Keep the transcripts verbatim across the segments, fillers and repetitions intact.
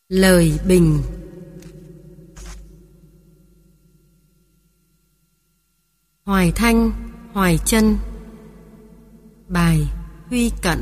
Lời bình. Hoài Thanh, Hoài Chân. Bài Huy Cận.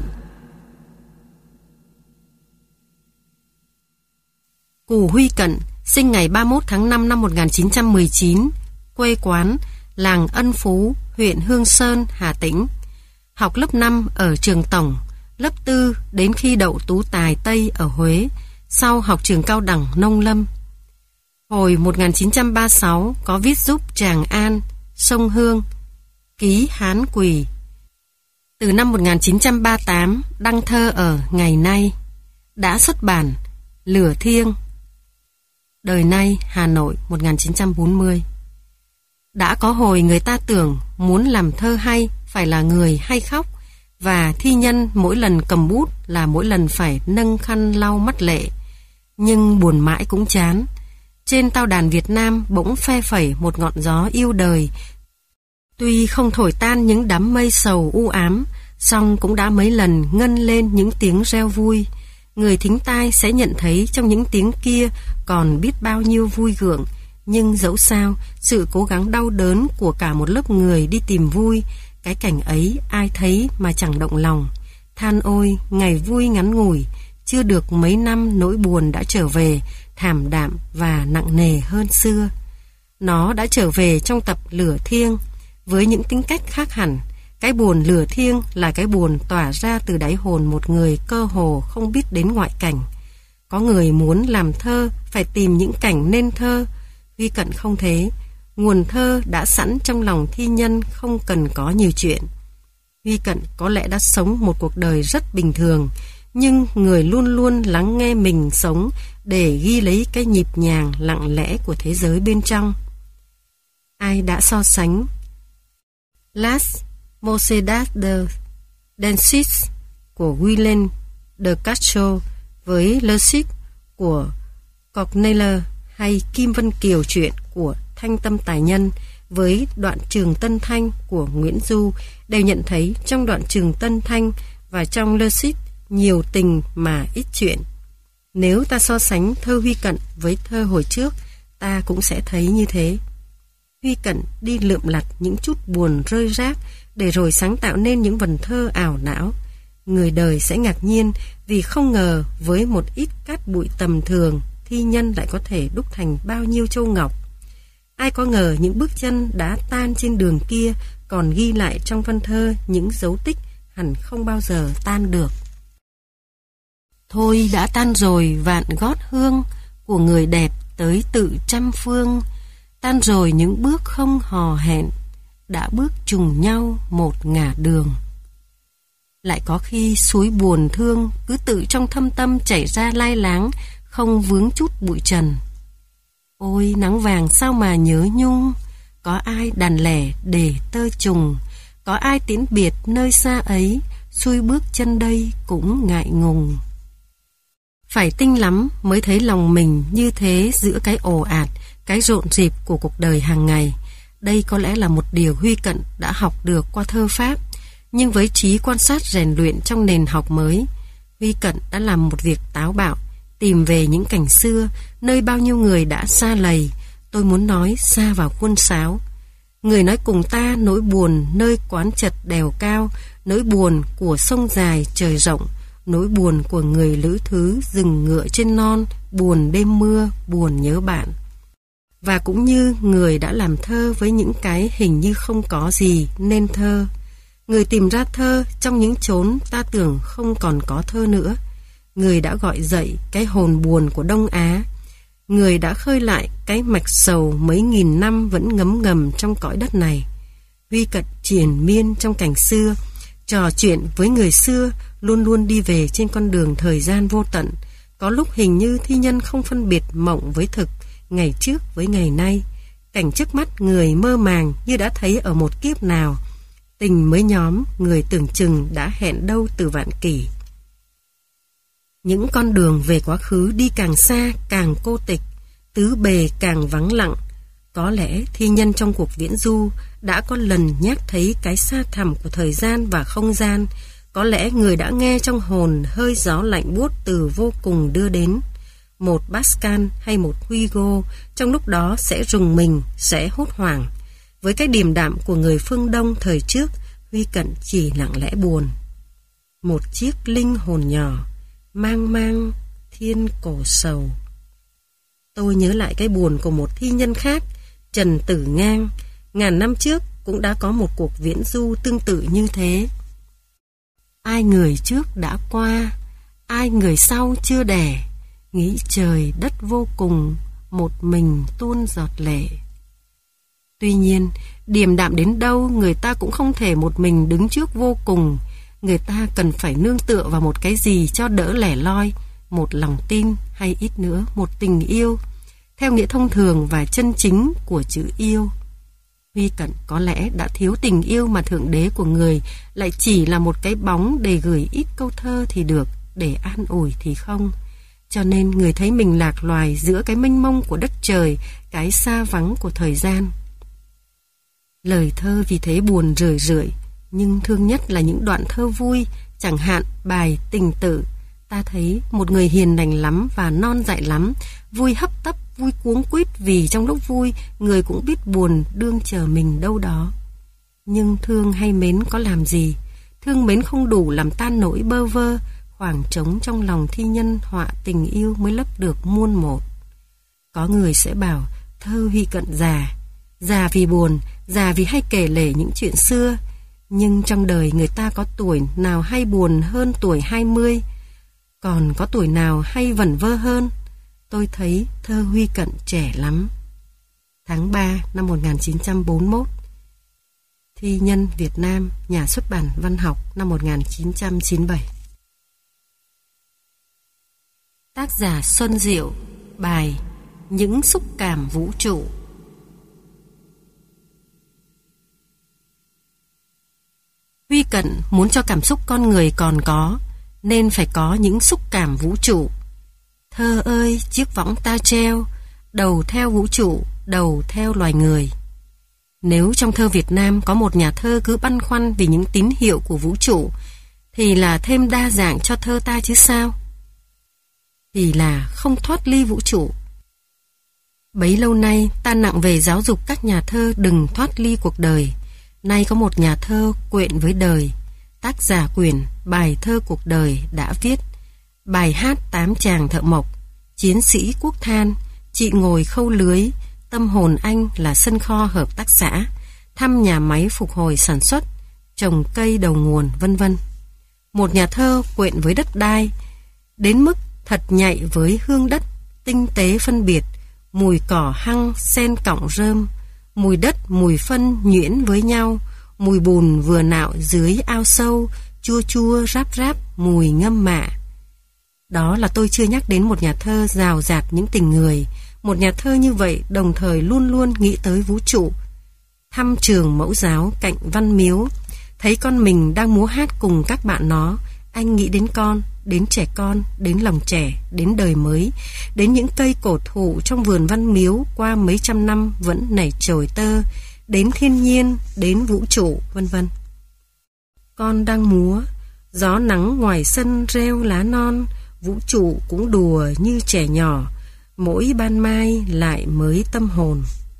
Cù Huy Cận sinh ngày ba mươi mốt tháng năm năm một nghìn chín trăm mười chín, quê quán làng Ân Phú, huyện Hương Sơn, Hà Tĩnh. Học lớp năm ở trường Tổng, lớp tư đến khi đậu tú tài Tây ở Huế, sau học trường cao đẳng nông lâm. Hồi một nghìn chín trăm ba mươi sáu có viết giúp Tràng An, Sông Hương, ký Hán Quỳ. Từ năm một nghìn chín trăm ba mươi tám đăng thơ ở Ngày Nay, đã xuất bản Lửa Thiêng. Đời Nay, Hà Nội, một nghìn chín trăm bốn mươi. Đã có hồi người ta tưởng muốn làm thơ hay phải là người hay khóc, và thi nhân mỗi lần cầm bút là mỗi lần phải nâng khăn lau mắt lệ. Nhưng buồn mãi cũng chán. Trên tao đàn Việt Nam bỗng phe phẩy một ngọn gió yêu đời. Tuy không thổi tan những đám mây sầu u ám, song cũng đã mấy lần ngân lên những tiếng reo vui. Người thính tai sẽ nhận thấy trong những tiếng kia còn biết bao nhiêu vui gượng. Nhưng dẫu sao, sự cố gắng đau đớn của cả một lớp người đi tìm vui, cái cảnh ấy ai thấy mà chẳng động lòng. Than ôi, ngày vui ngắn ngủi, chưa được mấy năm nỗi buồn đã trở về, thảm đạm và nặng nề hơn xưa. Nó đã trở về trong tập Lửa Thiêng, với những tính cách khác hẳn. Cái buồn lửa thiêng là cái buồn tỏa ra từ đáy hồn một người cơ hồ không biết đến ngoại cảnh. Có người muốn làm thơ phải tìm những cảnh nên thơ. Huy Cận không thế. Nguồn thơ đã sẵn trong lòng thi nhân, không cần có nhiều chuyện. Huy Cận có lẽ đã sống một cuộc đời rất bình thường, nhưng người luôn luôn lắng nghe mình sống để ghi lấy cái nhịp nhàng lặng lẽ của thế giới bên trong. Ai đã so sánh Las Mocedas de Densis của Willem de Castro với Le Cid của Corneille, hay Kim Vân Kiều truyện của Thanh Tâm Tài Nhân với đoạn Trường Tân Thanh của Nguyễn Du, đều nhận thấy trong đoạn Trường Tân Thanh và trong Le Cid nhiều tình mà ít chuyện. Nếu ta so sánh thơ Huy Cận với thơ hồi trước, ta cũng sẽ thấy như thế. Huy Cận đi lượm lặt những chút buồn rơi rác để rồi sáng tạo nên những vần thơ ảo não. Người đời sẽ ngạc nhiên vì không ngờ với một ít cát bụi tầm thường, thi nhân lại có thể đúc thành bao nhiêu châu ngọc. Ai có ngờ những bước chân đã tan trên đường kia còn ghi lại trong văn thơ những dấu tích hẳn không bao giờ tan được. Thôi đã tan rồi vạn gót hương của người đẹp tới tự trăm phương, tan rồi những bước không hò hẹn, đã bước trùng nhau một ngả đường. Lại có khi suối buồn thương cứ tự trong thâm tâm chảy ra lai láng, không vướng chút bụi trần. Ôi nắng vàng sao mà nhớ nhung, có ai đàn lẻ để tơ trùng, có ai tiễn biệt nơi xa ấy, xuôi bước chân đây cũng ngại ngùng. Phải tinh lắm mới thấy lòng mình như thế giữa cái ồ ạt, cái rộn rịp của cuộc đời hàng ngày. Đây có lẽ là một điều Huy Cận đã học được qua thơ pháp, nhưng với trí quan sát rèn luyện trong nền học mới, Huy Cận đã làm một việc táo bạo, tìm về những cảnh xưa, nơi bao nhiêu người đã xa lầy, tôi muốn nói xa vào khuôn sáo. Người nói cùng ta nỗi buồn nơi quán chật đèo cao, nỗi buồn của sông dài trời rộng, nỗi buồn của người lữ thứ rừng ngựa trên non, buồn đêm mưa, buồn nhớ bạn. Và cũng như người đã làm thơ với những cái hình như không có gì nên thơ. Người tìm ra thơ trong những chốn ta tưởng không còn có thơ nữa. Người đã gọi dậy cái hồn buồn của Đông Á. Người đã khơi lại cái mạch sầu mấy nghìn năm vẫn ngấm ngầm trong cõi đất này. Huy Cận triền miên trong cảnh xưa, trò chuyện với người xưa, luôn luôn đi về trên con đường thời gian vô tận. Có lúc hình như thi nhân không phân biệt mộng với thực, ngày trước với ngày nay. Cảnh trước mắt người mơ màng như đã thấy ở một kiếp nào. Tình mới nhóm, người tưởng chừng đã hẹn đâu từ vạn kỷ. Những con đường về quá khứ đi càng xa càng cô tịch, tứ bề càng vắng lặng. Có lẽ thi nhân trong cuộc viễn du đã có lần nhắc thấy cái xa thẳm của thời gian và không gian. Có lẽ người đã nghe trong hồn hơi gió lạnh buốt từ vô cùng đưa đến. một Pascal hay một Hugo trong lúc đó sẽ rùng mình, sẽ hốt hoảng. Với cái điềm đạm của người phương Đông thời trước, Huy Cận chỉ lặng lẽ buồn. Một chiếc linh hồn nhỏ, mang mang thiên cổ sầu. Tôi nhớ lại cái buồn của một thi nhân khác, Trần Tử Ngang, ngàn năm trước cũng đã có một cuộc viễn du tương tự như thế. Ai người trước đã qua, ai người sau chưa đẻ, nghĩ trời đất vô cùng, một mình tuôn giọt lệ. Tuy nhiên, điềm đạm đến đâu người ta cũng không thể một mình đứng trước vô cùng. Người ta cần phải nương tựa vào một cái gì cho đỡ lẻ loi, một lòng tin hay ít nữa một tình yêu, theo nghĩa thông thường và chân chính của chữ yêu. Huy Cận có lẽ đã thiếu tình yêu mà Thượng Đế của người lại chỉ là một cái bóng để gửi ít câu thơ thì được, để an ủi thì không. Cho nên người thấy mình lạc loài giữa cái mênh mông của đất trời, cái xa vắng của thời gian. Lời thơ vì thế buồn rười rượi, nhưng thương nhất là những đoạn thơ vui, chẳng hạn bài Tình Tử. Ta thấy một người hiền lành lắm và non dại lắm, vui hấp tấp, vui cuống quýt vì trong lúc vui, người cũng biết buồn đương chờ mình đâu đó. Nhưng thương hay mến có làm gì? Thương mến không đủ làm tan nỗi bơ vơ, khoảng trống trong lòng thi nhân họa tình yêu mới lấp được muôn một. Có người sẽ bảo thơ Huy Cận già, già vì buồn, già vì hay kể lể những chuyện xưa. Nhưng trong đời người ta có tuổi nào hay buồn hơn tuổi hai mươi, còn có tuổi nào hay vẩn vơ hơn. Tôi thấy thơ Huy Cận trẻ lắm. Tháng ba năm một nghìn chín trăm bốn mươi mốt. Thi nhân Việt Nam, Nhà xuất bản Văn học, năm một nghìn chín trăm chín mươi bảy. Tác giả Xuân Diệu. Bài Những xúc cảm vũ trụ. Huy Cận muốn cho cảm xúc con người còn có, nên phải có những xúc cảm vũ trụ. Thơ ơi, chiếc võng ta treo, đầu theo vũ trụ, đầu theo loài người. Nếu trong thơ Việt Nam có một nhà thơ cứ băn khoăn vì những tín hiệu của vũ trụ, thì là thêm đa dạng cho thơ ta chứ sao? Thì là không thoát ly vũ trụ. Bấy lâu nay ta nặng về giáo dục các nhà thơ đừng thoát ly cuộc đời. Nay có một nhà thơ quyện với đời. Tác giả quyển Bài thơ cuộc đời đã viết bài hát Tám chàng thợ mộc, Chiến sĩ quốc than, Chị ngồi khâu lưới, Tâm hồn anh là sân kho hợp tác xã, Thăm nhà máy phục hồi sản xuất, Trồng cây đầu nguồn, vân vân. Một nhà thơ quyện với đất đai, đến mức thật nhạy với hương đất, tinh tế phân biệt, mùi cỏ hăng xen cọng rơm, mùi đất mùi phân nhuyễn với nhau, mùi bùn vừa nạo dưới ao sâu, chua chua ráp ráp mùi ngâm mạ. Đó là tôi chưa nhắc đến một nhà thơ rào rạt những tình người. Một nhà thơ như vậy đồng thời luôn luôn nghĩ tới vũ trụ. Thăm trường mẫu giáo cạnh Văn Miếu, thấy con mình đang múa hát cùng các bạn nó, anh nghĩ đến con, đến trẻ con, đến lòng trẻ, đến đời mới, đến những cây cổ thụ trong vườn Văn Miếu qua mấy trăm năm vẫn nảy chồi tơ, đến thiên nhiên, đến vũ trụ, vân vân. Con đang múa, gió nắng ngoài sân reo lá non, vũ trụ cũng đùa như trẻ nhỏ, mỗi ban mai lại mới tâm hồn.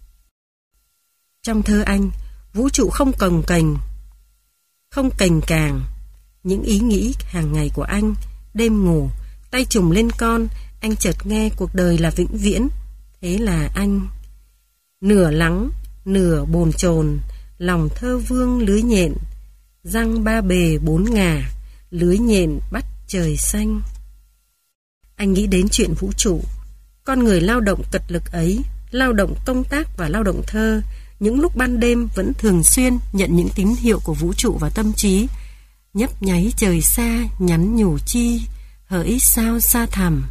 Trong thơ anh, vũ trụ không cồng kềnh, không cành càng. Những ý nghĩ hàng ngày của anh, đêm ngủ, tay trùm lên con, anh chợt nghe cuộc đời là vĩnh viễn. Thế là anh nửa lắng, nửa bồn chồn, lòng thơ vương lưới nhện, răng ba bề bốn ngà, lưới nhện bắt trời xanh. Anh nghĩ đến chuyện vũ trụ, con người lao động cật lực ấy, lao động công tác và lao động thơ, những lúc ban đêm vẫn thường xuyên nhận những tín hiệu của vũ trụ vào tâm trí, nhấp nháy trời xa, nhắn nhủ chi, hỡi sao xa thẳm.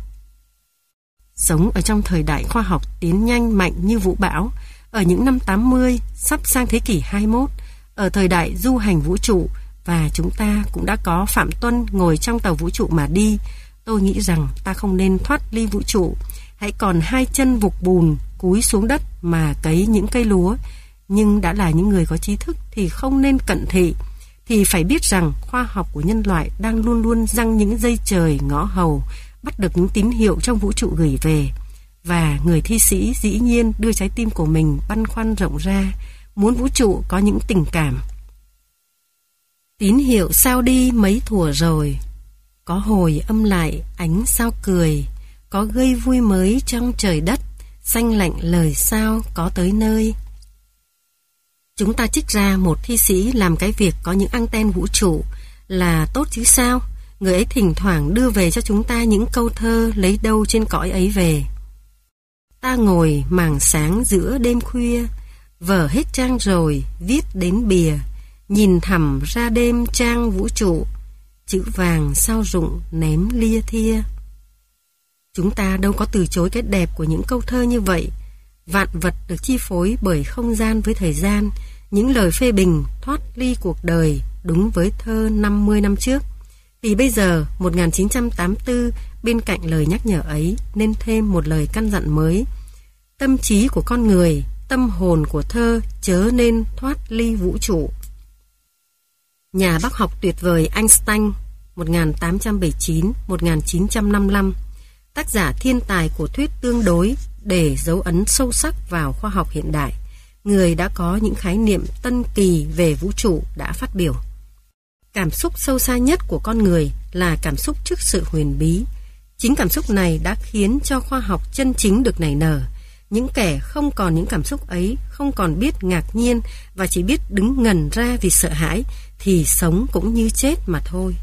Sống ở trong thời đại khoa học tiến nhanh mạnh như vũ bão, ở những năm tám mươi, sắp sang thế kỷ hai mươi mốt, ở thời đại du hành vũ trụ, và chúng ta cũng đã có Phạm Tuân ngồi trong tàu vũ trụ mà đi. Tôi nghĩ rằng ta không nên thoát ly vũ trụ, hãy còn hai chân vục bùn, cúi xuống đất mà cấy những cây lúa. Nhưng đã là những người có trí thức thì không nên cận thị, thì phải biết rằng khoa học của nhân loại đang luôn luôn giăng những dây trời ngõ hầu bắt được những tín hiệu trong vũ trụ gửi về, và người thi sĩ dĩ nhiên đưa trái tim của mình băn khoăn rộng ra, muốn vũ trụ có những tình cảm. Tín hiệu sao đi mấy thuở rồi, có hồi âm lại ánh sao cười, có gây vui mới trong trời đất, xanh lạnh lời sao có tới nơi. Chúng ta trích ra một thi sĩ làm cái việc có những anten vũ trụ là tốt chứ sao? Người ấy thỉnh thoảng đưa về cho chúng ta những câu thơ lấy đâu trên cõi ấy về. Ta ngồi màng sáng giữa đêm khuya, vở hết trang rồi, viết đến bìa, nhìn thẳm ra đêm trang vũ trụ, chữ vàng sao rụng ném lia thia. Chúng ta đâu có từ chối cái đẹp của những câu thơ như vậy. Vạn vật được chi phối bởi không gian với thời gian, những lời phê bình thoát ly cuộc đời đúng với thơ năm mươi năm trước. Vì bây giờ, một nghìn chín trăm tám mươi tư, bên cạnh lời nhắc nhở ấy nên thêm một lời căn dặn mới. Tâm trí của con người, tâm hồn của thơ chớ nên thoát ly vũ trụ. Nhà bác học tuyệt vời Einstein một nghìn tám trăm bảy mươi chín đến một nghìn chín trăm năm mươi lăm, tác giả thiên tài của thuyết tương đối để dấu ấn sâu sắc vào khoa học hiện đại, người đã có những khái niệm tân kỳ về vũ trụ đã phát biểu. Cảm xúc sâu xa nhất của con người là cảm xúc trước sự huyền bí. Chính cảm xúc này đã khiến cho khoa học chân chính được nảy nở. Những kẻ không còn những cảm xúc ấy, không còn biết ngạc nhiên và chỉ biết đứng ngần ra vì sợ hãi, thì sống cũng như chết mà thôi.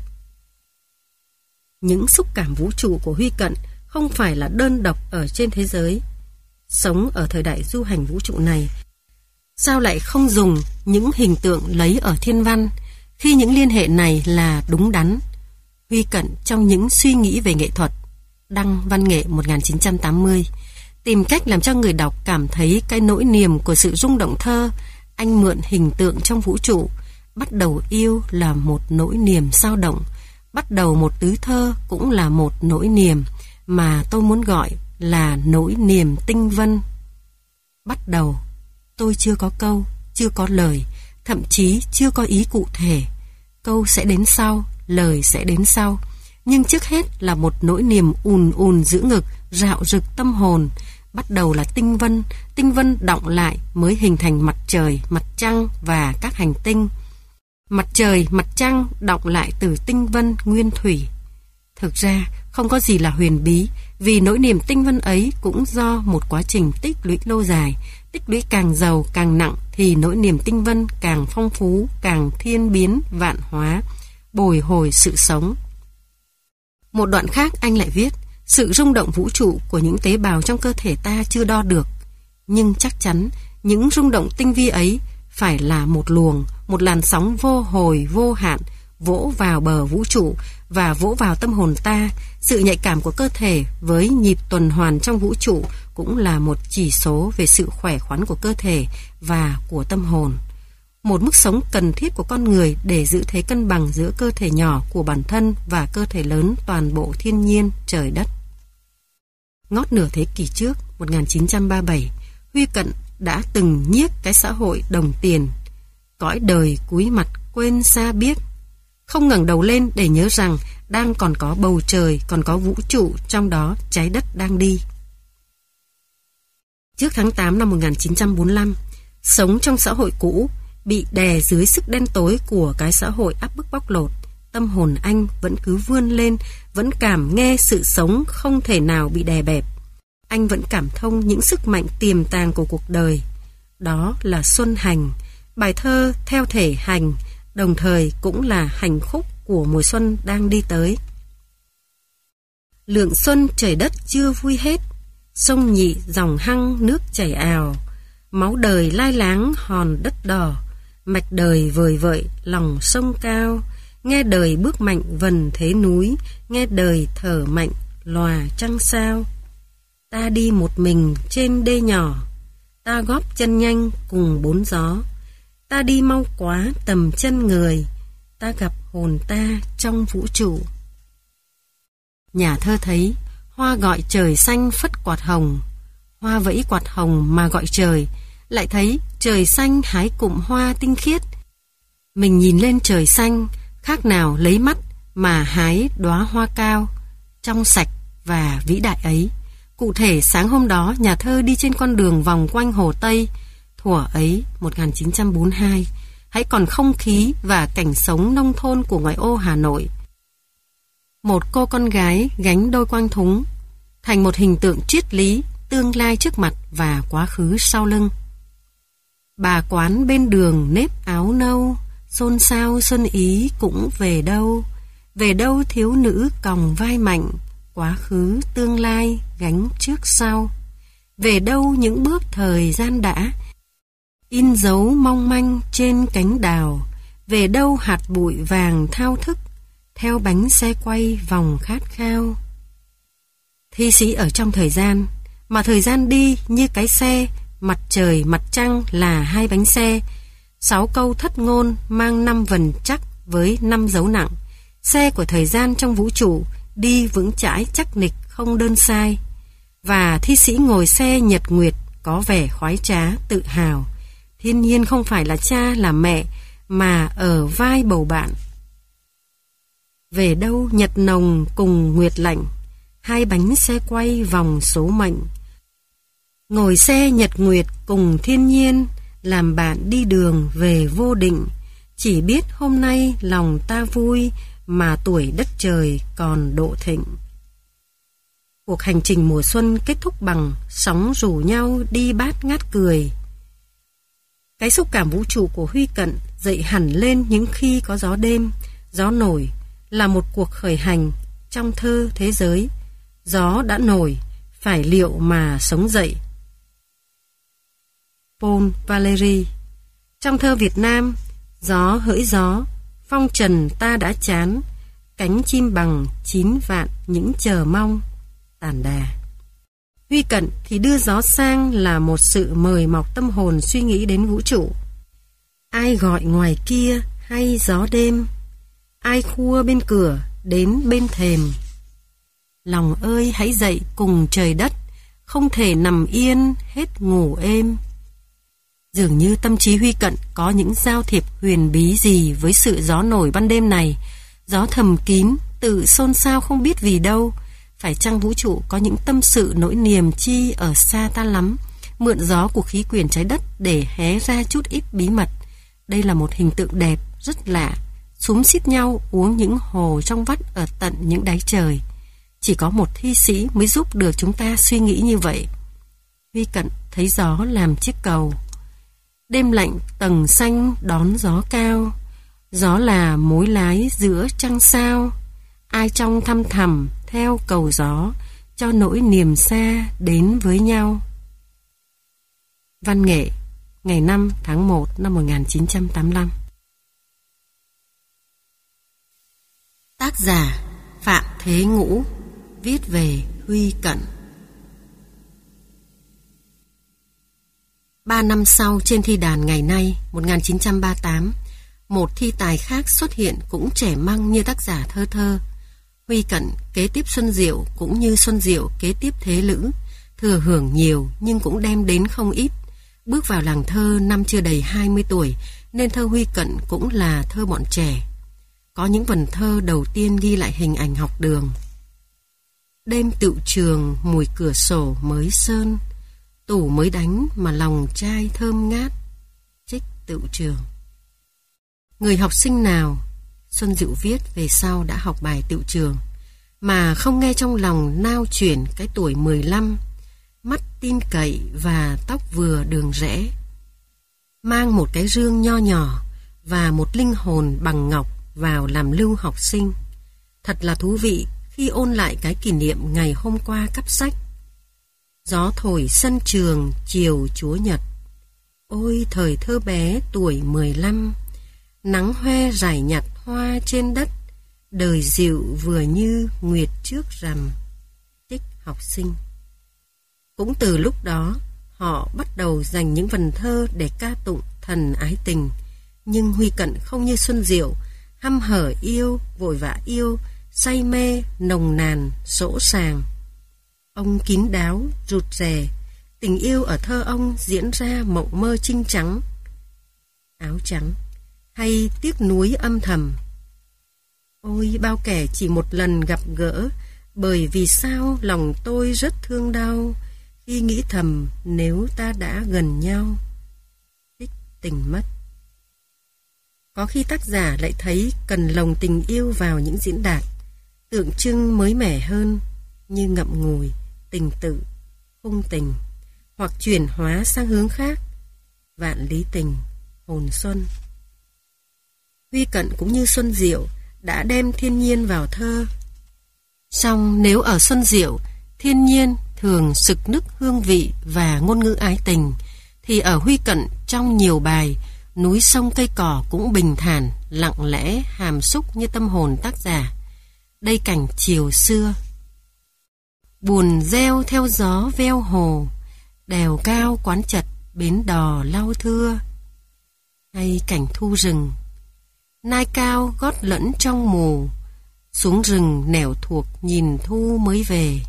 Những xúc cảm vũ trụ của Huy Cận không phải là đơn độc ở trên thế giới. Sống ở thời đại du hành vũ trụ này, sao lại không dùng những hình tượng lấy ở thiên văn, khi những liên hệ này là đúng đắn? Huy Cận trong những suy nghĩ về nghệ thuật, đăng Văn nghệ một nghìn chín trăm tám mươi, tìm cách làm cho người đọc cảm thấy cái nỗi niềm của sự rung động thơ. Anh mượn hình tượng trong vũ trụ. Bắt đầu yêu là một nỗi niềm sao động, bắt đầu một tứ thơ cũng là một nỗi niềm, mà tôi muốn gọi là nỗi niềm tinh vân. Bắt đầu, tôi chưa có câu, chưa có lời, thậm chí chưa có ý cụ thể. Câu sẽ đến sau, lời sẽ đến sau. Nhưng trước hết là một nỗi niềm ùn ùn giữ ngực, rạo rực tâm hồn. Bắt đầu là tinh vân, tinh vân đọng lại mới hình thành mặt trời, mặt trăng và các hành tinh. Mặt trời, mặt trăng đọng lại từ tinh vân nguyên thủy. Thực ra không có gì là huyền bí, vì nỗi niềm tinh vân ấy cũng do một quá trình tích lũy lâu dài. Tích lũy càng giàu càng nặng thì nỗi niềm tinh vân càng phong phú, càng thiên biến vạn hóa, bồi hồi sự sống. Một đoạn khác anh lại viết: sự rung động vũ trụ của những tế bào trong cơ thể ta chưa đo được, nhưng chắc chắn những rung động tinh vi ấy phải là một luồng, một làn sóng vô hồi vô hạn vỗ vào bờ vũ trụ và vỗ vào tâm hồn ta. Sự nhạy cảm của cơ thể với nhịp tuần hoàn trong vũ trụ cũng là một chỉ số về sự khỏe khoắn của cơ thể và của tâm hồn. Một mức sống cần thiết của con người để giữ thế cân bằng giữa cơ thể nhỏ của bản thân và cơ thể lớn toàn bộ thiên nhiên trời đất. Ngót nửa thế kỷ trước, một nghìn chín trăm ba mươi bảy, Huy Cận đã từng nhiếc cái xã hội đồng tiền. Cõi đời cúi mặt quên xa biết, không ngẩng đầu lên để nhớ rằng đang còn có bầu trời, còn có vũ trụ, trong đó trái đất đang đi. Trước tháng tám năm một nghìn chín trăm bốn mươi lăm, sống trong xã hội cũ, bị đè dưới sức đen tối của cái xã hội áp bức bóc lột, tâm hồn anh vẫn cứ vươn lên, vẫn cảm nghe sự sống không thể nào bị đè bẹp. Anh vẫn cảm thông những sức mạnh tiềm tàng của cuộc đời. Đó là Xuân Hành, bài thơ theo thể hành, đồng thời cũng là hành khúc của mùa xuân đang đi tới. Lượng xuân trời đất chưa vui hết, sông nhị dòng hăng nước chảy ào, máu đời lai láng hòn đất đỏ, mạch đời vời vợi lòng sông cao, nghe đời bước mạnh vần thế núi, nghe đời thở mạnh lòa trăng sao. Ta đi một mình trên đê nhỏ, ta góp chân nhanh cùng bốn gió, ta đi mau quá tầm chân người, ta gặp hồn ta trong vũ trụ. Nhà thơ thấy hoa gọi trời xanh phất quạt hồng, hoa vẫy quạt hồng mà gọi trời, lại thấy trời xanh hái cụm hoa tinh khiết. Mình nhìn lên trời xanh, khác nào lấy mắt mà hái đóa hoa cao, trong sạch, và vĩ đại ấy. Cụ thể, sáng hôm đó, nhà thơ đi trên con đường vòng quanh Hồ Tây, thuở ấy một nghìn chín trăm bốn mươi hai, hãy còn không khí và cảnh sống nông thôn của ngoại ô Hà Nội. Một cô con gái gánh đôi quang thúng, thành một hình tượng triết lý, tương lai trước mặt và quá khứ sau lưng. Bà quán bên đường nếp áo nâu, xôn xao xuân ý cũng về đâu, về đâu thiếu nữ còng vai mạnh, quá khứ tương lai gánh trước sau. Về đâu những bước thời gian đã, in dấu mong manh trên cánh đào, về đâu hạt bụi vàng thao thức, theo bánh xe quay vòng khát khao. Thi sĩ ở trong thời gian, mà thời gian đi như cái xe, mặt trời mặt trăng là hai bánh xe. Sáu câu thất ngôn mang năm vần chắc với năm dấu nặng. Xe của thời gian trong vũ trụ đi vững chãi chắc nịch không đơn sai. Và thi sĩ ngồi xe nhật nguyệt có vẻ khoái trá tự hào. Thiên nhiên không phải là cha là mẹ mà ở vai bầu bạn. Về đâu nhật nồng cùng nguyệt lạnh, hai bánh xe quay vòng số mệnh. Ngồi xe nhật nguyệt cùng thiên nhiên, làm bạn đi đường về vô định. Chỉ biết hôm nay lòng ta vui, mà tuổi đất trời còn độ thịnh. Cuộc hành trình mùa xuân kết thúc bằng sóng rủ nhau đi bát ngát cười. Cái xúc cảm vũ trụ của Huy Cận dậy hẳn lên những khi có gió đêm, gió nổi là một cuộc khởi hành trong thơ thế giới. Gió đã nổi, phải liệu mà sống dậy. Paul Valéry. Trong thơ Việt Nam, gió hỡi gió, phong trần ta đã chán, cánh chim bằng chín vạn những chờ mong, tàn đà. Huy Cận thì đưa gió sang là một sự mời mọc tâm hồn suy nghĩ đến vũ trụ. Ai gọi ngoài kia hay gió đêm, ai khua bên cửa đến bên thềm. Lòng ơi hãy dậy cùng trời đất, không thể nằm yên hết ngủ êm. Dường như tâm trí Huy Cận có những giao thiệp huyền bí gì với sự gió nổi ban đêm này. Gió thầm kín, tự xôn xao không biết vì đâu. Phải chăng vũ trụ có những tâm sự nỗi niềm chi ở xa ta lắm, mượn gió của khí quyển trái đất để hé ra chút ít bí mật. Đây là một hình tượng đẹp, rất lạ. Xúm xít nhau uống những hồ trong vắt ở tận những đáy trời. Chỉ có một thi sĩ mới giúp được chúng ta suy nghĩ như vậy. Huy Cận thấy gió làm chiếc cầu. Đêm lạnh tầng xanh đón gió cao, gió là mối lái giữa trăng sao. Ai trong thăm thẳm theo cầu gió, cho nỗi niềm xa đến với nhau. Văn nghệ, ngày năm tháng một năm một nghìn chín trăm tám mươi lăm. Tác giả Phạm Thế Ngũ, viết về Huy Cận. Ba năm sau, trên thi đàn ngày nay, một nghìn chín trăm ba mươi tám, một thi tài khác xuất hiện cũng trẻ măng như tác giả thơ thơ. Huy Cận kế tiếp Xuân Diệu cũng như Xuân Diệu kế tiếp Thế Lữ, thừa hưởng nhiều nhưng cũng đem đến không ít. Bước vào làng thơ năm chưa đầy hai mươi tuổi, nên thơ Huy Cận cũng là thơ bọn trẻ. Có những vần thơ đầu tiên ghi lại hình ảnh học đường. Đêm tựu trường mùi cửa sổ mới sơn, tủ mới đánh mà lòng trai thơm ngát. Trích Tựu Trường. Người học sinh nào, Xuân Diệu viết về sau đã học bài Tựu Trường, mà không nghe trong lòng nao chuyển cái tuổi mười lăm, mắt tin cậy và tóc vừa đường rẽ, mang một cái rương nho nhỏ và một linh hồn bằng ngọc vào làm lưu học sinh. Thật là thú vị khi ôn lại cái kỷ niệm ngày hôm qua cắp sách. Gió thổi sân trường chiều chúa nhật, ôi thời thơ bé tuổi mười lăm, nắng hoe rải nhặt hoa trên đất, đời dịu vừa như nguyệt trước rằm. Trích Học sinh. Cũng từ lúc đó, họ bắt đầu dành những vần thơ để ca tụng thần ái tình. Nhưng Huy Cận không như Xuân Diệu, hăm hở yêu, vội vã yêu, say mê, nồng nàn, sỗ sàng. Ông kín đáo, rụt rè, tình yêu ở thơ ông diễn ra mộng mơ trinh trắng, áo trắng, hay tiếc nuối âm thầm. Ôi bao kẻ chỉ một lần gặp gỡ, Bởi vì sao lòng tôi rất thương đau khi nghĩ thầm nếu ta đã gần nhau. Thích tình mất. Có khi tác giả lại thấy cần lồng tình yêu vào những diễn đạt tượng trưng mới mẻ hơn, như ngậm ngùi, tình tự, khung tình, hoặc chuyển hóa sang hướng khác, vạn lý tình, hồn xuân. Huy Cận cũng như Xuân Diệu đã đem thiên nhiên vào thơ. Song nếu ở Xuân Diệu, thiên nhiên thường sực nức hương vị và ngôn ngữ ái tình, thì ở Huy Cận trong nhiều bài, núi sông cây cỏ cũng bình thản, lặng lẽ, hàm xúc như tâm hồn tác giả. Đây cảnh chiều xưa. Buồn reo theo gió veo hồ, đèo cao quán chật, bến đò lau thưa. Hay cảnh thu rừng, nai cao gót lẫn trong mù, xuống rừng nẻo thuộc nhìn thu mới về.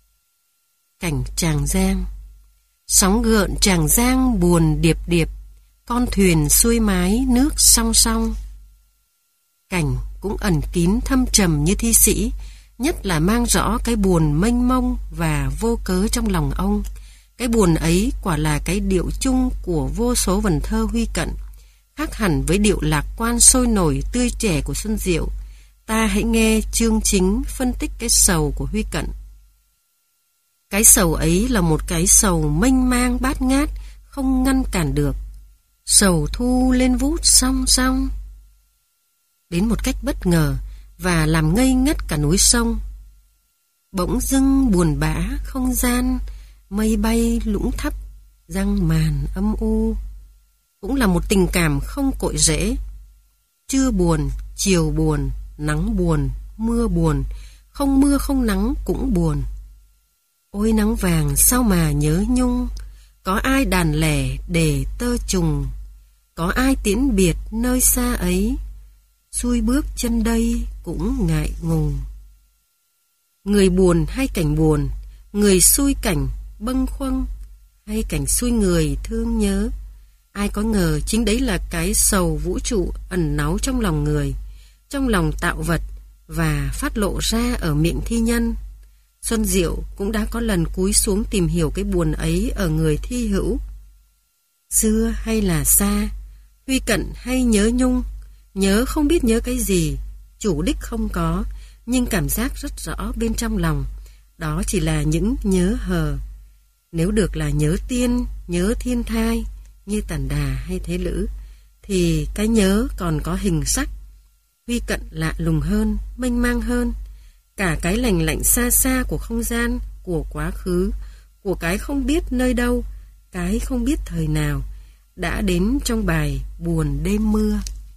Cảnh Tràng Giang, sóng gợn Tràng Giang buồn điệp điệp, con thuyền xuôi mái nước song song. Cảnh cũng ẩn kín thâm trầm như thi sĩ, nhất là mang rõ cái buồn mênh mông và vô cớ trong lòng ông. Cái buồn ấy quả là cái điệu chung của vô số vần thơ Huy Cận, khác hẳn với điệu lạc quan sôi nổi tươi trẻ của Xuân Diệu. Ta hãy nghe chương chính phân tích cái sầu của Huy Cận. Cái sầu ấy là một cái sầu mênh mang bát ngát, không ngăn cản được. Sầu thu lên vút song song, đến một cách bất ngờ và làm ngây ngất cả núi sông. Bỗng dưng buồn bã không gian, mây bay lũng thấp, răng màn âm u. Cũng là một tình cảm không cội rễ. Trưa buồn, chiều buồn, nắng buồn, mưa buồn, không mưa không nắng cũng buồn. Ôi nắng vàng sao mà nhớ nhung, có ai đàn lẻ để tơ trùng, có ai tiễn biệt nơi xa ấy, xuôi bước chân đây cũng ngại ngùng. Người buồn hay cảnh buồn, người xuôi cảnh bâng khuâng, hay cảnh xuôi người thương nhớ. Ai có ngờ chính đấy là cái sầu vũ trụ ẩn náu trong lòng người, trong lòng tạo vật và phát lộ ra ở miệng thi nhân. Xuân Diệu cũng đã có lần cúi xuống tìm hiểu cái buồn ấy ở người thi hữu. Xưa hay là xa, Huy Cận hay nhớ nhung, nhớ không biết nhớ cái gì, chủ đích không có, nhưng cảm giác rất rõ bên trong lòng. Đó chỉ là những nhớ hờ. Nếu được là nhớ tiên, nhớ thiên thai, như Tản Đà hay Thế Lữ, thì cái nhớ còn có hình sắc. Huy Cận lạ lùng hơn, mênh mang hơn. Cả cái lành lạnh xa xa của không gian, của quá khứ, của cái không biết nơi đâu, cái không biết thời nào, đã đến trong bài Buồn Đêm Mưa.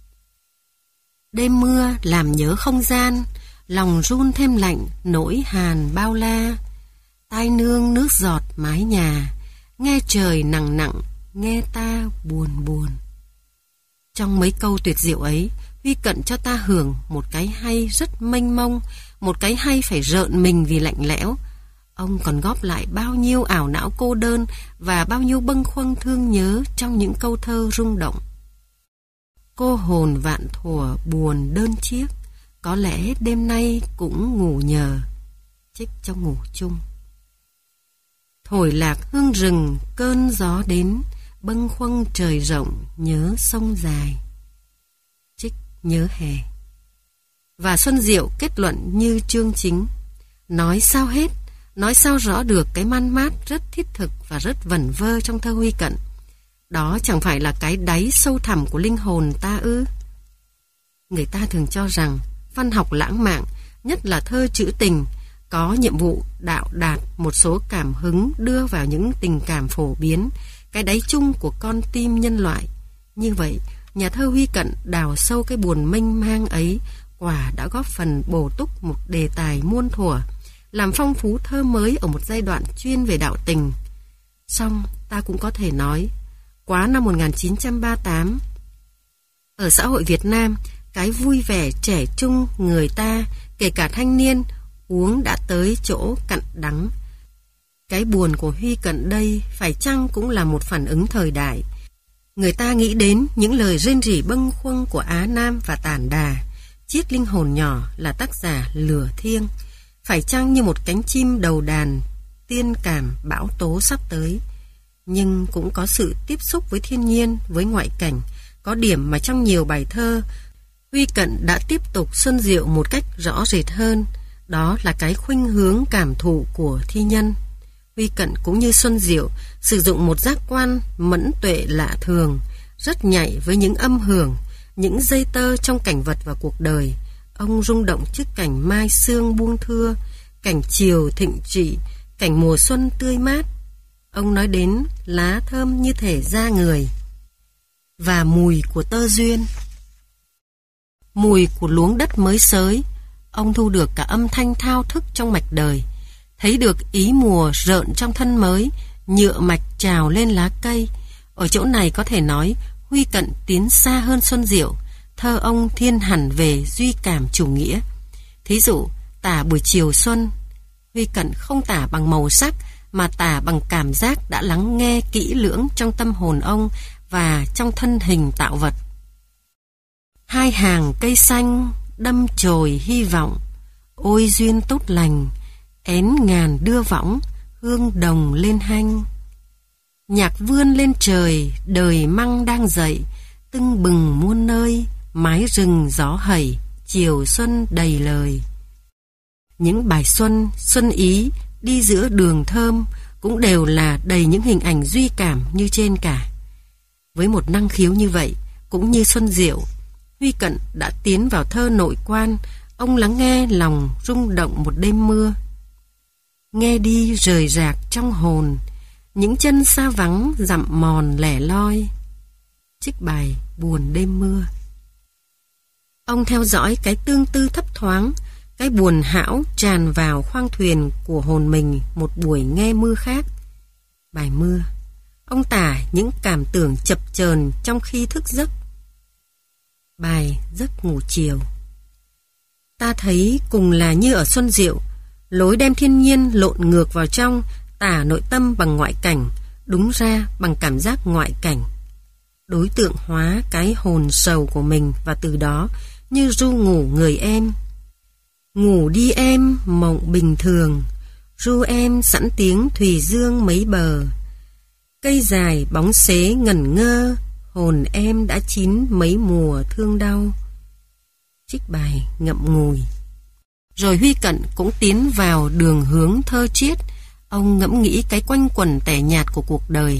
Đêm mưa làm nhớ không gian, lòng run thêm lạnh, nỗi hàn bao la. Tai nương nước giọt mái nhà, nghe trời nặng nặng, nghe ta buồn buồn. Trong mấy câu tuyệt diệu ấy, Huy Cận cho ta hưởng một cái hay rất mênh mông, một cái hay phải rợn mình vì lạnh lẽo. Ông còn góp lại bao nhiêu ảo não cô đơn và bao nhiêu bâng khuâng thương nhớ trong những câu thơ rung động. Cô hồn vạn thuở buồn đơn chiếc, có lẽ đêm nay cũng ngủ nhờ. Trích trong Ngủ Chung. Thổi lạc hương rừng cơn gió đến, bâng khuâng trời rộng nhớ sông dài. Trích Nhớ Hè. Và Xuân Diệu kết luận như chương chính. Nói sao hết, nói sao rõ được cái man mát rất thiết thực và rất vẩn vơ trong thơ Huy Cận. Đó chẳng phải là cái đáy sâu thẳm của linh hồn ta ư? Người ta thường cho rằng văn học lãng mạn, nhất là thơ trữ tình, có nhiệm vụ đạo đạt một số cảm hứng đưa vào những tình cảm phổ biến, cái đáy chung của con tim nhân loại. Như vậy, nhà thơ Huy Cận đào sâu cái buồn mênh mang ấy, quả đã góp phần bổ túc một đề tài muôn thuở, làm phong phú thơ mới ở một giai đoạn chuyên về đạo tình. Song ta cũng có thể nói, quá năm một nghìn chín trăm ba mươi tám, ở xã hội Việt Nam, cái vui vẻ trẻ trung người ta, kể cả thanh niên, uống đã tới chỗ cặn đắng. Cái buồn của Huy Cận đây phải chăng cũng là một phản ứng thời đại. Người ta nghĩ đến những lời rên rỉ bâng khuâng của Á Nam và Tản Đà, chiếc linh hồn nhỏ là tác giả lửa thiêng, phải chăng như một cánh chim đầu đàn, tiên cảm bão tố sắp tới. Nhưng cũng có sự tiếp xúc với thiên nhiên, với ngoại cảnh, có điểm mà trong nhiều bài thơ, Huy Cận đã tiếp tục xuân diệu một cách rõ rệt hơn, đó là cái khuynh hướng cảm thụ của thi nhân. Huy Cận cũng như Xuân Diệu sử dụng một giác quan mẫn tuệ lạ thường, rất nhạy với những âm hưởng, những dây tơ trong cảnh vật và cuộc đời. Ông rung động trước cảnh mai sương buông thưa, cảnh chiều thịnh trị, cảnh mùa xuân tươi mát. Ông nói đến lá thơm như thể da người và mùi của tơ duyên, mùi của luống đất mới xới. Ông thu được cả âm thanh thao thức trong mạch đời, thấy được ý mùa rợn trong thân mới, nhựa mạch trào lên lá cây. Ở chỗ này có thể nói Huy Cận tiến xa hơn Xuân Diệu, thơ ông thiên hẳn về duy cảm chủ nghĩa. Thí dụ, tả buổi chiều xuân, Huy Cận không tả bằng màu sắc mà tả bằng cảm giác đã lắng nghe kỹ lưỡng trong tâm hồn ông và trong thân hình tạo vật. Hai hàng cây xanh đâm chồi hy vọng, ôi duyên tốt lành, én ngàn đưa võng, hương đồng lên hanh. Nhạc vươn lên trời, đời măng đang dậy, tưng bừng muôn nơi, mái rừng gió hẩy, chiều xuân đầy lời. Những bài xuân, xuân ý đi giữa đường thơm cũng đều là đầy những hình ảnh duy cảm như trên cả. Với một năng khiếu như vậy, cũng như Xuân Diệu, Huy Cận đã tiến vào thơ nội quan. Ông lắng nghe lòng rung động một đêm mưa. Nghe đi rời rạc trong hồn, những chân xa vắng dặm mòn lẻ loi. Trích bài Buồn đêm mưa. Ông theo dõi cái tương tư thấp thoáng, cái buồn hão tràn vào khoang thuyền của hồn mình một buổi nghe mưa khác. Bài Mưa. Ông tả những cảm tưởng chập chờn trong khi thức giấc. Bài Giấc ngủ chiều. Ta thấy cùng là như ở Xuân Diệu, lối đem thiên nhiên lộn ngược vào trong, tả nội tâm bằng ngoại cảnh, đúng ra bằng cảm giác ngoại cảnh. Đối tượng hóa cái hồn sầu của mình và từ đó như ru ngủ người em. Ngủ đi em, mộng bình thường, ru em sẵn tiếng thủy dương mấy bờ. Cây dài bóng xế ngẩn ngơ, hồn em đã chín mấy mùa thương đau. Trích bài Ngậm ngùi. Rồi Huy Cận cũng tiến vào đường hướng thơ triết. Ông ngẫm nghĩ cái quanh quẩn tẻ nhạt của cuộc đời.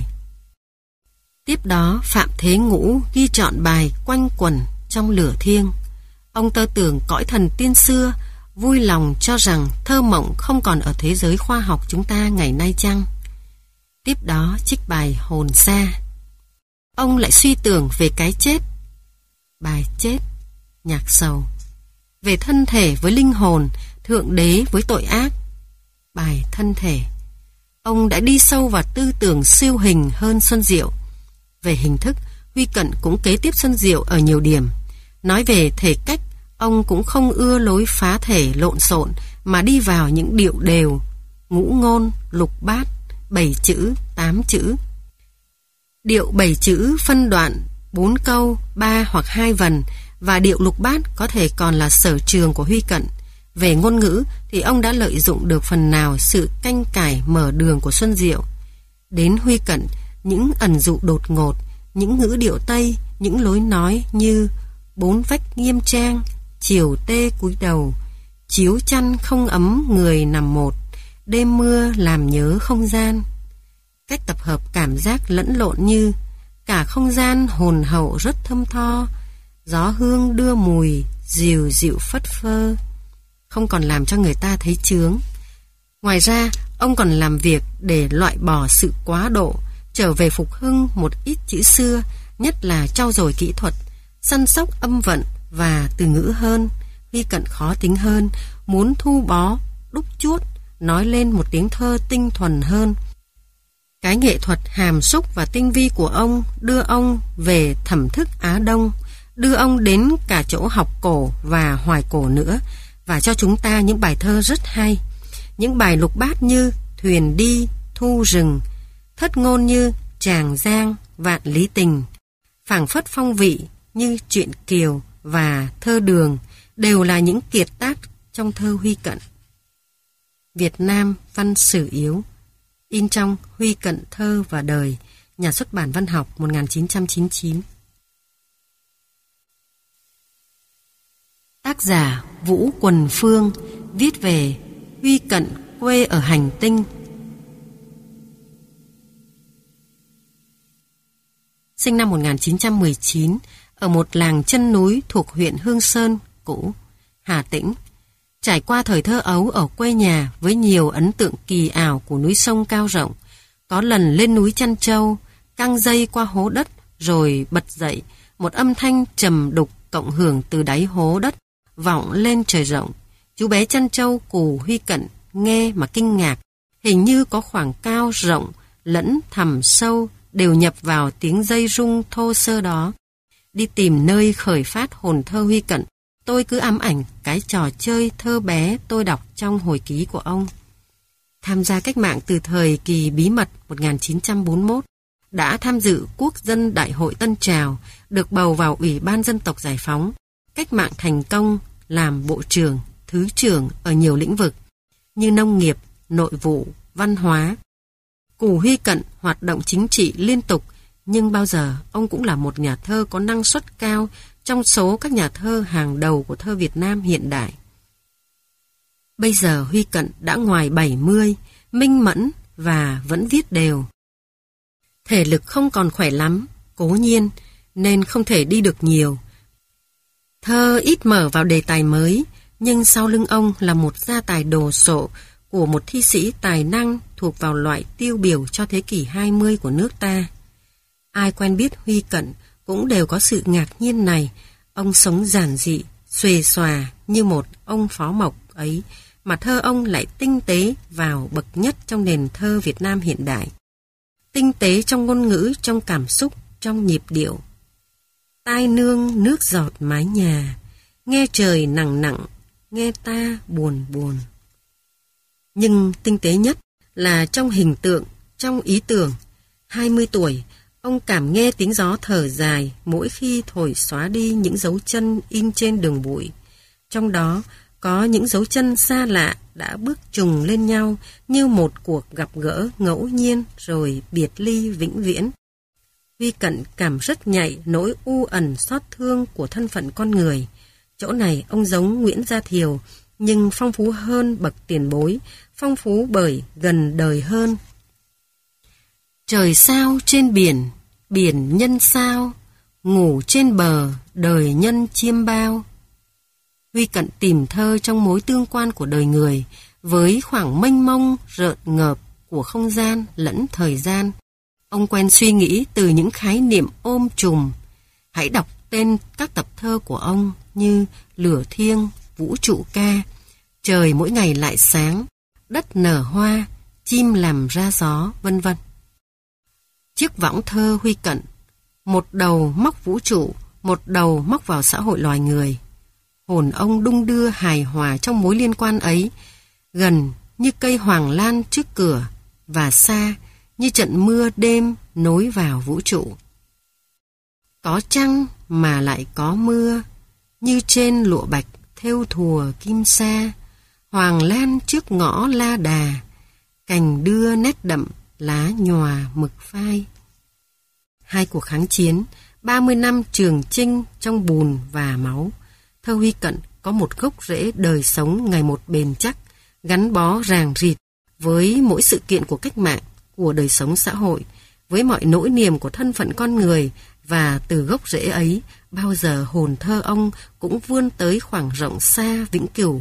Tiếp đó Phạm Thế Ngũ ghi trọn bài Quanh quẩn trong lửa thiêng. Ông tơ tưởng cõi thần tiên xưa, vui lòng cho rằng thơ mộng không còn ở thế giới khoa học chúng ta ngày nay chăng. Tiếp đó trích bài Hồn xa. Ông lại suy tưởng về cái chết. Bài Chết, nhạc sầu. Về thân thể với linh hồn, thượng đế với tội ác. Bài Thân thể. Ông đã đi sâu vào tư tưởng siêu hình hơn Xuân Diệu. Về hình thức, Huy Cận cũng kế tiếp Xuân Diệu ở nhiều điểm. Nói về thể cách, ông cũng không ưa lối phá thể lộn xộn mà đi vào những điệu đều, ngũ ngôn, lục bát, bảy chữ, tám chữ. Điệu bảy chữ phân đoạn, bốn câu, ba hoặc hai vần và điệu lục bát có thể còn là sở trường của Huy Cận. Về ngôn ngữ thì ông đã lợi dụng được phần nào sự canh cải mở đường của Xuân Diệu. Đến Huy Cận, những ẩn dụ đột ngột, những ngữ điệu Tây, những lối nói như bốn vách nghiêm trang, chiều tê cúi đầu, chiếu chăn không ấm người nằm một, đêm mưa làm nhớ không gian. Cách tập hợp cảm giác lẫn lộn như cả không gian hồn hậu rất thơm tho, gió hương đưa mùi dịu dịu phất phơ, không còn làm cho người ta thấy chướng. Ngoài ra, ông còn làm việc để loại bỏ sự quá độ, trở về phục hưng một ít chữ xưa, nhất là trau dồi kỹ thuật, săn sóc âm vận và từ ngữ hơn. Huy Cận khó tính hơn, muốn thu bó, đúc chuốt, nói lên một tiếng thơ tinh thuần hơn. Cái nghệ thuật hàm xúc và tinh vi của ông đưa ông về thẩm thức Á Đông, đưa ông đến cả chỗ học cổ và hoài cổ nữa, và cho chúng ta những bài thơ rất hay. Những bài lục bát như Thuyền đi, Thu rừng, thất ngôn như Tràng giang, Vạn lý tình, phảng phất phong vị như Truyện Kiều và Thơ đường đều là những kiệt tác trong thơ Huy Cận. Việt Nam văn sử yếu, in trong Huy Cận Thơ và Đời, Nhà xuất bản Văn học một nghìn chín trăm chín mươi chín. Tác giả Vũ Quần Phương viết về Huy Cận quê ở hành tinh. Sinh năm một nghìn chín trăm mười chín ở một làng chân núi thuộc huyện Hương Sơn, cũ, Hà Tĩnh. Trải qua thời thơ ấu ở quê nhà với nhiều ấn tượng kỳ ảo của núi sông cao rộng, có lần lên núi chăn trâu, căng dây qua hố đất rồi bật dậy, một âm thanh trầm đục cộng hưởng từ đáy hố đất vọng lên trời rộng. Chú bé chăn trâu Cù Huy Cận nghe mà kinh ngạc, hình như có khoảng cao rộng lẫn thẳm sâu đều nhập vào tiếng dây rung thô sơ đó. Đi tìm nơi khởi phát hồn thơ Huy Cận, tôi cứ ám ảnh cái trò chơi thơ bé tôi đọc trong hồi ký của ông. Tham gia cách mạng từ thời kỳ bí mật một nghìn chín trăm bốn mươi mốt, đã tham dự Quốc dân Đại hội Tân Trào, được bầu vào Ủy ban Dân tộc Giải phóng, cách mạng thành công, làm bộ trưởng, thứ trưởng ở nhiều lĩnh vực như nông nghiệp, nội vụ, văn hóa. Cù Huy Cận hoạt động chính trị liên tục, nhưng bao giờ ông cũng là một nhà thơ có năng suất cao trong số các nhà thơ hàng đầu của thơ Việt Nam hiện đại. Bây giờ Huy Cận đã ngoài bảy mươi, minh mẫn và vẫn viết đều. Thể lực không còn khỏe lắm, cố nhiên, nên không thể đi được nhiều. Thơ ít mở vào đề tài mới, nhưng sau lưng ông là một gia tài đồ sộ của một thi sĩ tài năng thuộc vào loại tiêu biểu cho thế kỷ hai mươi của nước ta. Ai quen biết Huy Cận cũng đều có sự ngạc nhiên này. Ông sống giản dị, xuề xòa như một ông phó mộc ấy, mà thơ ông lại tinh tế vào bậc nhất trong nền thơ Việt Nam hiện đại. Tinh tế trong ngôn ngữ, trong cảm xúc, trong nhịp điệu. Tai nương nước giọt mái nhà, nghe trời nặng nặng, nghe ta buồn buồn. Nhưng tinh tế nhất là trong hình tượng, trong ý tưởng. hai mươi tuổi, ông cảm nghe tiếng gió thở dài mỗi khi thổi xóa đi những dấu chân in trên đường bụi. Trong đó có những dấu chân xa lạ đã bước trùng lên nhau như một cuộc gặp gỡ ngẫu nhiên rồi biệt ly vĩnh viễn. Huy Cận cảm rất nhạy nỗi u ẩn xót thương của thân phận con người. Chỗ này ông giống Nguyễn Gia Thiều, nhưng phong phú hơn bậc tiền bối, phong phú bởi gần đời hơn. Trời sao trên biển, biển nhân sao, ngủ trên bờ, đời nhân chiêm bao. Huy Cận tìm thơ trong mối tương quan của đời người, với khoảng mênh mông, rợn ngợp của không gian lẫn thời gian. Ông quen suy nghĩ từ những khái niệm ôm trùm. Hãy đọc tên các tập thơ của ông như Lửa Thiêng, Vũ Trụ Ca, Trời Mỗi Ngày Lại Sáng, Đất Nở Hoa, Chim Làm Ra Gió, vân vân. Chiếc võng thơ Huy Cận, một đầu móc vũ trụ, một đầu móc vào xã hội loài người. Hồn ông đung đưa hài hòa trong mối liên quan ấy, gần như cây hoàng lan trước cửa và xa như trận mưa đêm nối vào vũ trụ. Có trăng mà lại có mưa, như trên lụa bạch thêu thùa kim sa, hoàng lan trước ngõ La Đà, cành đưa nét đậm lá nhòa mực phai. Hai cuộc kháng chiến, ba mươi năm Trường Chinh trong bùn và máu, thơ Huy Cận có một gốc rễ đời sống ngày một bền chắc, gắn bó ràng rịt với mỗi sự kiện của cách mạng, của đời sống xã hội, với mọi nỗi niềm của thân phận con người, và từ gốc rễ ấy, bao giờ hồn thơ ông cũng vươn tới khoảng rộng xa vĩnh cửu.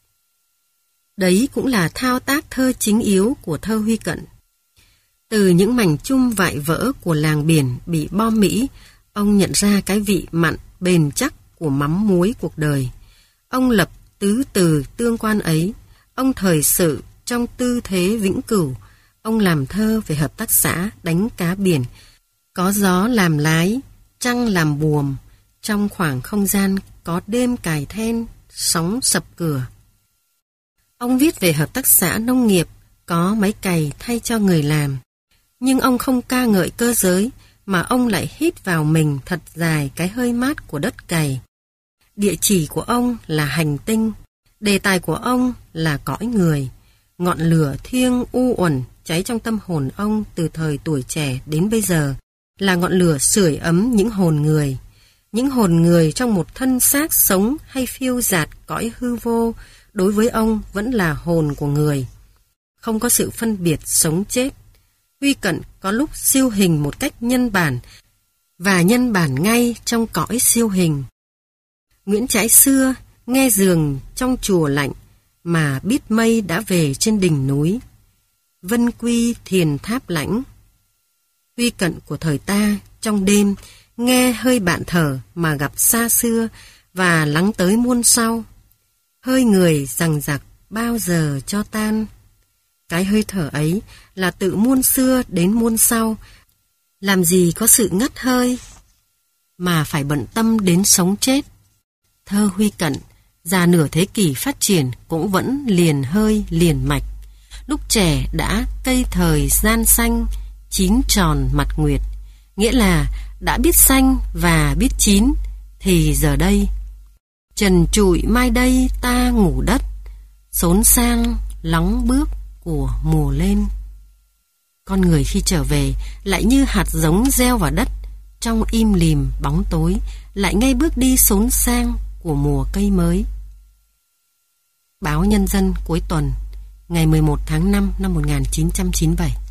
Đấy cũng là thao tác thơ chính yếu của thơ Huy Cận. Từ những mảnh chum vại vỡ của làng biển bị bom Mỹ, ông nhận ra cái vị mặn bền chắc của mắm muối cuộc đời. Ông lập tứ từ tương quan ấy. Ông thời sự trong tư thế vĩnh cửu. Ông làm thơ về hợp tác xã đánh cá biển, có gió làm lái, trăng làm buồm, trong khoảng không gian có đêm cài then, sóng sập cửa. Ông viết về hợp tác xã nông nghiệp, có máy cày thay cho người làm. Nhưng ông không ca ngợi cơ giới, mà ông lại hít vào mình thật dài cái hơi mát của đất cày. Địa chỉ của ông là hành tinh, đề tài của ông là cõi người. ngọn lửa thiêng u uẩn cháy trong tâm hồn ông từ thời tuổi trẻ đến bây giờ là ngọn lửa sưởi ấm những hồn người. Những hồn người trong một thân xác sống hay phiêu dạt cõi hư vô, đối với ông vẫn là hồn của người. Không có sự phân biệt sống chết. Huy Cận có lúc siêu hình một cách nhân bản và nhân bản ngay trong cõi siêu hình. Nguyễn Trãi xưa nghe giường trong chùa lạnh mà biết mây đã về trên đỉnh núi. Vân quy thiền tháp lãnh. Huy Cận của thời ta trong đêm nghe hơi bạn thở mà gặp xa xưa và lắng tới muôn sau. Hơi người rằng giặc bao giờ cho tan. Cái hơi thở ấy là tự muôn xưa đến muôn sau. Làm gì có sự ngắt hơi mà phải bận tâm đến sống chết. Thơ Huy Cận già nửa thế kỷ phát triển cũng vẫn liền hơi liền mạch. Lúc trẻ đã cây thời gian xanh, chín tròn mặt nguyệt, nghĩa là đã biết xanh và biết chín, thì giờ đây trần trụi mai đây ta ngủ đất, xốn sang lóng bước của mùa lên. Con người khi trở về lại như hạt giống gieo vào đất, trong im lìm bóng tối lại ngay bước đi xốn sang của mùa cây mới. Báo Nhân dân cuối tuần ngày mười một tháng năm năm một nghìn chín trăm chín mươi bảy.